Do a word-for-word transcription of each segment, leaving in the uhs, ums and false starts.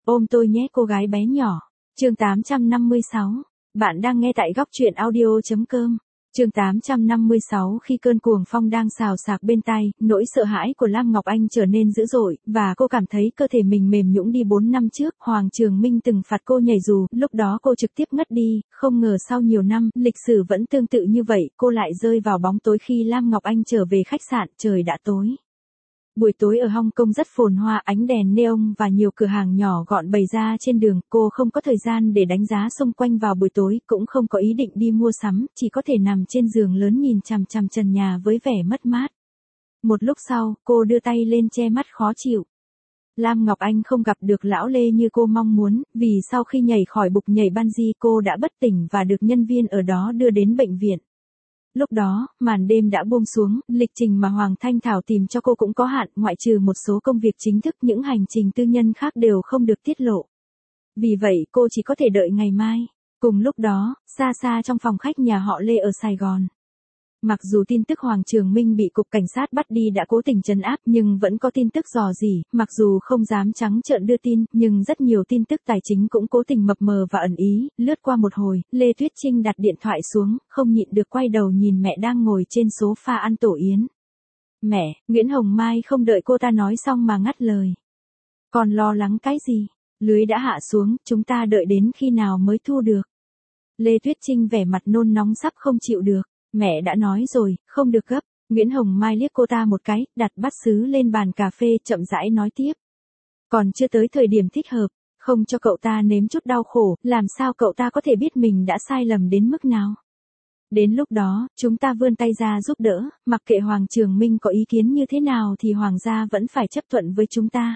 Ôm tôi nhé cô gái bé nhỏ. Chương tám trăm năm mươi sáu. Bạn đang nghe tại góc truyện audio.com. Chương tám trăm năm mươi sáu. Khi cơn cuồng phong đang xào xạc bên tai, nỗi sợ hãi của Lam Ngọc Anh trở nên dữ dội, và cô cảm thấy cơ thể mình mềm nhũn đi. Bốn năm trước, Hoàng Trường Minh từng phạt cô nhảy dù, lúc đó cô trực tiếp ngất đi, không ngờ sau nhiều năm, lịch sử vẫn tương tự như vậy, cô lại rơi vào bóng tối khi Lam Ngọc Anh trở về khách sạn, trời đã tối. Buổi tối ở Hong Kong rất phồn hoa, ánh đèn neon và nhiều cửa hàng nhỏ gọn bày ra trên đường, cô không có thời gian để đánh giá xung quanh vào buổi tối, cũng không có ý định đi mua sắm, chỉ có thể nằm trên giường lớn nhìn chằm chằm trần nhà với vẻ mất mát. Một lúc sau, cô đưa tay lên che mắt khó chịu. Lam Ngọc Anh không gặp được lão Lê như cô mong muốn, vì sau khi nhảy khỏi bục nhảy bungee cô đã bất tỉnh và được nhân viên ở đó đưa đến bệnh viện. Lúc đó, màn đêm đã buông xuống, lịch trình mà Hoàng Thanh Thảo tìm cho cô cũng có hạn, ngoại trừ một số công việc chính thức, những hành trình tư nhân khác đều không được tiết lộ. Vì vậy cô chỉ có thể đợi ngày mai. Cùng lúc đó, xa xa trong phòng khách nhà họ Lê ở Sài Gòn. Mặc dù tin tức Hoàng Trường Minh bị cục cảnh sát bắt đi đã cố tình trấn áp, nhưng vẫn có tin tức rò rỉ, mặc dù không dám trắng trợn đưa tin, nhưng rất nhiều tin tức tài chính cũng cố tình mập mờ và ẩn ý. Lướt qua một hồi, Lê Tuyết Trinh đặt điện thoại xuống, không nhịn được quay đầu nhìn mẹ đang ngồi trên sofa ăn tổ yến. Mẹ, Nguyễn Hồng Mai không đợi cô ta nói xong mà ngắt lời. Còn lo lắng cái gì? Lưới đã hạ xuống, chúng ta đợi đến khi nào mới thu được? Lê Tuyết Trinh vẻ mặt nôn nóng sắp không chịu được. Mẹ đã nói rồi, không được gấp. Nguyễn Hồng Mai liếc cô ta một cái, đặt bát sứ lên bàn cà phê, chậm rãi nói tiếp. Còn chưa tới thời điểm thích hợp, không cho cậu ta nếm chút đau khổ, làm sao cậu ta có thể biết mình đã sai lầm đến mức nào? Đến lúc đó, chúng ta vươn tay ra giúp đỡ, mặc kệ Hoàng Trường Minh có ý kiến như thế nào thì Hoàng gia vẫn phải chấp thuận với chúng ta.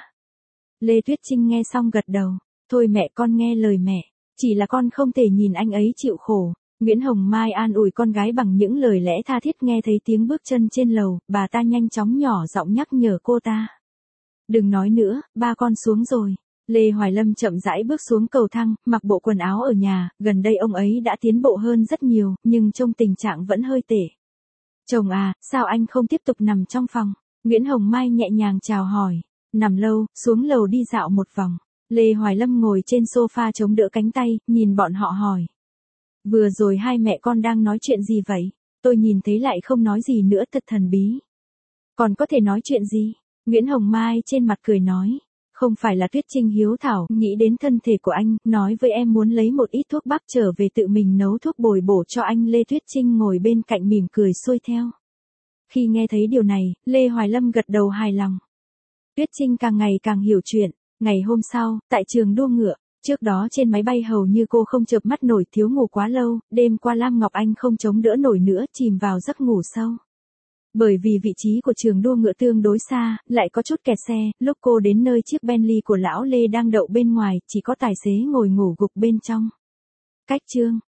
Lê Tuyết Trinh nghe xong gật đầu. Thôi mẹ, con nghe lời mẹ. Chỉ là con không thể nhìn anh ấy chịu khổ. Nguyễn Hồng Mai an ủi con gái bằng những lời lẽ tha thiết. Nghe thấy tiếng bước chân trên lầu, bà ta nhanh chóng nhỏ giọng nhắc nhở cô ta. Đừng nói nữa, ba con xuống rồi. Lê Hoài Lâm chậm rãi bước xuống cầu thang, mặc bộ quần áo ở nhà, gần đây ông ấy đã tiến bộ hơn rất nhiều, nhưng trông tình trạng vẫn hơi tệ. Chồng à, sao anh không tiếp tục nằm trong phòng? Nguyễn Hồng Mai nhẹ nhàng chào hỏi. Nằm lâu, xuống lầu đi dạo một vòng. Lê Hoài Lâm ngồi trên sofa chống đỡ cánh tay, nhìn bọn họ hỏi. Vừa rồi hai mẹ con đang nói chuyện gì vậy? Tôi nhìn thấy lại không nói gì nữa, thật thần bí. Còn có thể nói chuyện gì? Nguyễn Hồng Mai trên mặt cười nói. Không phải là Tuyết Trinh hiếu thảo, nghĩ đến thân thể của anh, nói với em muốn lấy một ít thuốc bắc trở về tự mình nấu thuốc bồi bổ cho anh. Lê Tuyết Trinh ngồi bên cạnh mỉm cười xuôi theo. Khi nghe thấy điều này, Lê Hoài Lâm gật đầu hài lòng. Tuyết Trinh càng ngày càng hiểu chuyện. Ngày hôm sau, tại trường đua ngựa. Trước đó trên máy bay hầu như cô không chợp mắt nổi, thiếu ngủ quá lâu, đêm qua Lam Ngọc Anh không chống đỡ nổi nữa, chìm vào giấc ngủ sâu. Bởi vì vị trí của trường đua ngựa tương đối xa, lại có chút kẹt xe, lúc cô đến nơi chiếc Bentley của lão Lê đang đậu bên ngoài, chỉ có tài xế ngồi ngủ gục bên trong. Cách chương